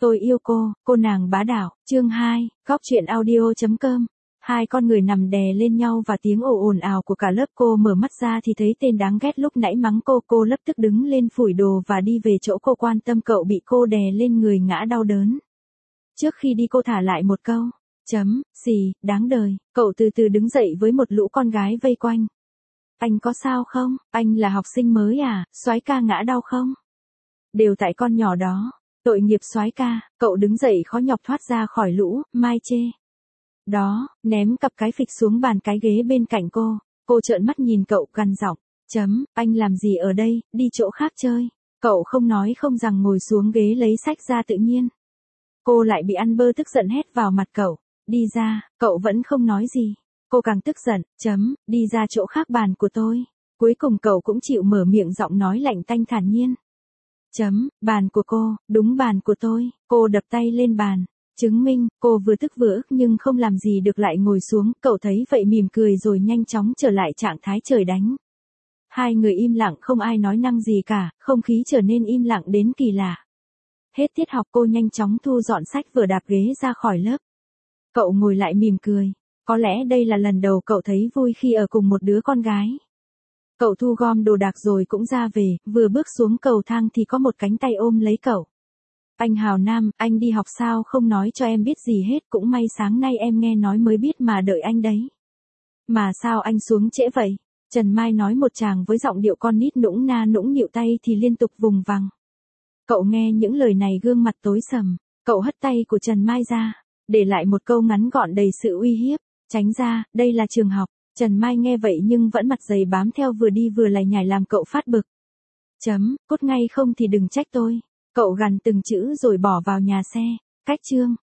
Tôi yêu cô nàng bá đạo, chương 2, góc truyện audio.com. Hai con người nằm đè lên nhau và tiếng ồn ào của cả lớp. Cô mở mắt ra thì thấy tên đáng ghét lúc nãy mắng cô lập tức đứng lên phủi đồ và đi về chỗ cô quan tâm. Cậu bị cô đè lên người ngã đau đớn. Trước khi đi cô thả lại một câu, xì, đáng đời. Cậu từ từ đứng dậy với một lũ con gái vây quanh. Anh có sao không? Anh là học sinh mới à? Soái ca ngã đau không? Đều tại con nhỏ đó. Tội nghiệp soái ca. Cậu đứng dậy khó nhọc thoát ra khỏi lũ, Mai chê. Đó, ném cặp cái phịch xuống bàn cái ghế bên cạnh cô. Cô trợn mắt nhìn cậu gằn giọng, anh làm gì ở đây, đi chỗ khác chơi. Cậu không nói không rằng ngồi xuống ghế lấy sách ra tự nhiên. Cô lại bị ăn bơ tức giận hét vào mặt cậu. Đi ra, cậu vẫn không nói gì. Cô càng tức giận, đi ra chỗ khác bàn của tôi. Cuối cùng cậu cũng chịu mở miệng giọng nói lạnh tanh thản nhiên. Bàn của cô, đúng bàn của tôi. Cô đập tay lên bàn. Chứng minh, cô vừa tức vừa ức nhưng không làm gì được lại ngồi xuống. Cậu thấy vậy mỉm cười rồi nhanh chóng trở lại trạng thái trời đánh. Hai người im lặng không ai nói năng gì cả, không khí trở nên im lặng đến kỳ lạ. Hết tiết học cô nhanh chóng thu dọn sách vừa đạp ghế ra khỏi lớp. Cậu ngồi lại mỉm cười. Có lẽ đây là lần đầu cậu thấy vui khi ở cùng một đứa con gái. Cậu thu gom đồ đạc rồi cũng ra về, vừa bước xuống cầu thang thì có một cánh tay ôm lấy cậu. Anh Hào Nam, anh đi học sao không nói cho em biết gì hết, cũng may sáng nay em nghe nói mới biết mà đợi anh đấy. Mà sao anh xuống trễ vậy? Trần Mai nói một tràng với giọng điệu con nít nũng na nũng nịu tay thì liên tục vùng vằng. Cậu nghe những lời này gương mặt tối sầm, cậu hất tay của Trần Mai ra, để lại một câu ngắn gọn đầy sự uy hiếp, tránh ra, đây là trường học. Trần Mai nghe vậy nhưng vẫn mặt dày bám theo vừa đi vừa lải nhải làm cậu phát bực. Cút ngay không thì đừng trách tôi. Cậu gằn từng chữ rồi bỏ vào nhà xe. Cách chương.